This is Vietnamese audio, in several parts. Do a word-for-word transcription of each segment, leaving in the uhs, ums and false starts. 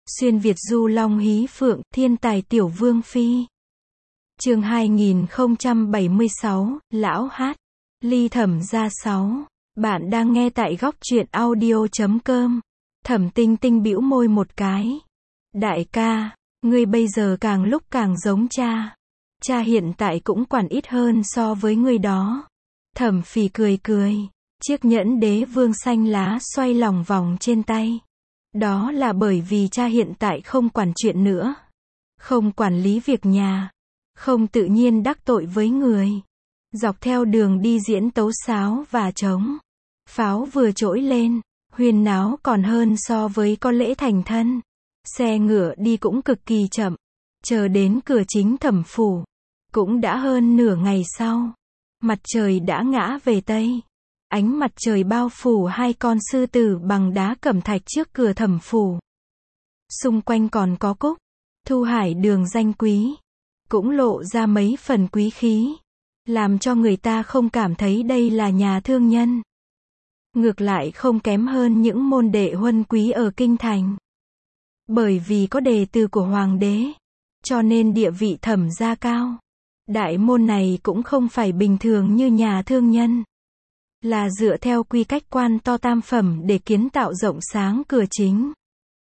Xuyên Việt du long hí phượng, thiên tài tiểu vương phi. Chương hai nghìn không trăm bảy mươi sáu, lão hát. Ly Thẩm Gia sáu. Bạn đang nghe tại góc truyện audio chấm com. Thẩm Tinh Tinh bĩu môi một cái. Đại ca, ngươi bây giờ càng lúc càng giống cha. Cha hiện tại cũng quản ít hơn so với ngươi đó. Thẩm Phì cười cười. Chiếc nhẫn đế vương xanh lá xoay lòng vòng trên tay. Đó là bởi vì cha hiện tại không quản chuyện nữa. Không quản lý việc nhà. Không tự nhiên đắc tội với người. Dọc theo đường đi diễn tấu sáo và trống. Pháo vừa trỗi lên, huyên náo còn hơn so với có lễ thành thân. Xe ngựa đi cũng cực kỳ chậm. Chờ đến cửa chính thẩm phủ. Cũng đã hơn nửa ngày sau. Mặt trời đã ngã về Tây. Ánh mặt trời bao phủ hai con sư tử bằng đá cẩm thạch trước cửa thẩm phủ. Xung quanh còn có cúc, thu hải đường danh quý. Cũng lộ ra mấy phần quý khí. Làm cho người ta không cảm thấy đây là nhà thương nhân. Ngược lại không kém hơn những môn đệ huân quý ở kinh thành. Bởi vì có đề từ của hoàng đế. Cho nên địa vị thẩm gia cao. Đại môn này cũng không phải bình thường như nhà thương nhân. Là dựa theo quy cách quan to tam phẩm để kiến tạo rộng sáng cửa chính.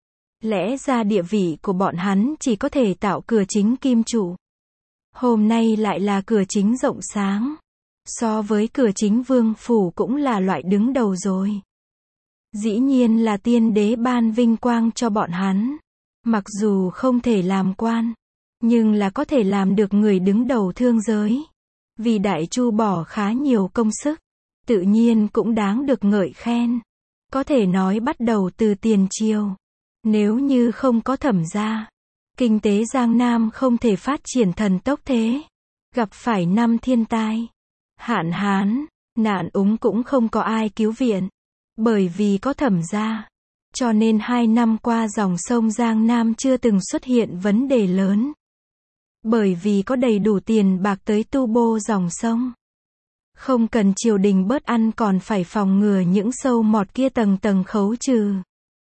Lẽ ra địa vị của bọn hắn chỉ có thể tạo cửa chính kim trụ. Hôm nay lại là cửa chính rộng sáng. So với cửa chính vương phủ cũng là loại đứng đầu rồi. Dĩ nhiên là tiên đế ban vinh quang cho bọn hắn. Mặc dù không thể làm quan, nhưng là có thể làm được người đứng đầu thương giới. Vì Đại Chu bỏ khá nhiều công sức. Tự nhiên cũng đáng được ngợi khen. Có thể nói bắt đầu từ tiền triều. Nếu như không có thẩm gia, kinh tế Giang Nam không thể phát triển thần tốc thế. Gặp phải năm thiên tai, hạn hán, nạn úng cũng không có ai cứu viện. Bởi vì có thẩm gia, cho nên hai năm qua dòng sông Giang Nam chưa từng xuất hiện vấn đề lớn. Bởi vì có đầy đủ tiền bạc tới tu bô dòng sông. Không cần triều đình bớt ăn còn phải phòng ngừa những sâu mọt kia tầng tầng khấu trừ.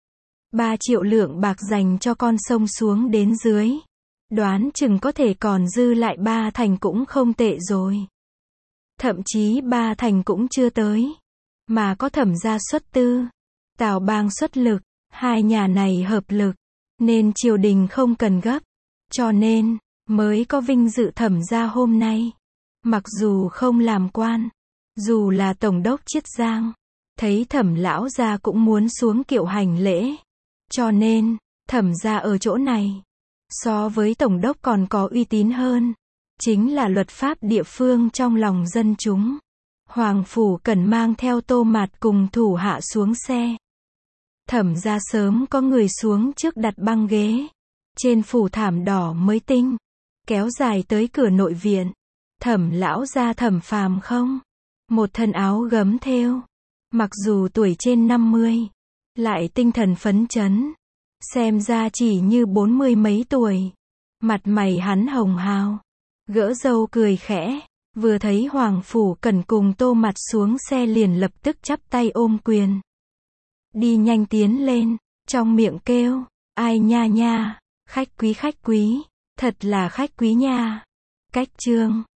Ba triệu lượng bạc dành cho con sông xuống đến dưới. Đoán chừng có thể còn dư lại ba thành cũng không tệ rồi. Thậm chí ba thành cũng chưa tới. Mà có thẩm gia xuất tư. Tào Bang xuất lực. Hai nhà này hợp lực. Nên triều đình không cần gấp. Cho nên, mới có vinh dự thẩm gia hôm nay. Mặc dù không làm quan, dù là tổng đốc Chiết Giang, thấy thẩm lão gia cũng muốn xuống kiệu hành lễ. Cho nên, thẩm gia ở chỗ này, so với tổng đốc còn có uy tín hơn. Chính là luật pháp địa phương trong lòng dân chúng. Hoàng phủ cần mang theo Tô Mạt cùng thủ hạ xuống xe. Thẩm gia sớm có người xuống trước đặt băng ghế. Trên phủ thảm đỏ mới tinh, kéo dài tới cửa nội viện. Thẩm lão gia Thẩm Phàm không? Một thân áo gấm thêu. Mặc dù tuổi trên năm mươi, lại tinh thần phấn chấn. Xem ra chỉ như bốn mươi mấy tuổi. Mặt mày hắn hồng hào. Gỡ râu cười khẽ. Vừa thấy Hoàng phủ cần cùng Tô Mạt xuống xe liền lập tức chắp tay ôm quyền. Đi nhanh tiến lên, trong miệng kêu, ai nha nha, khách quý khách quý, thật là khách quý nha. Cách chương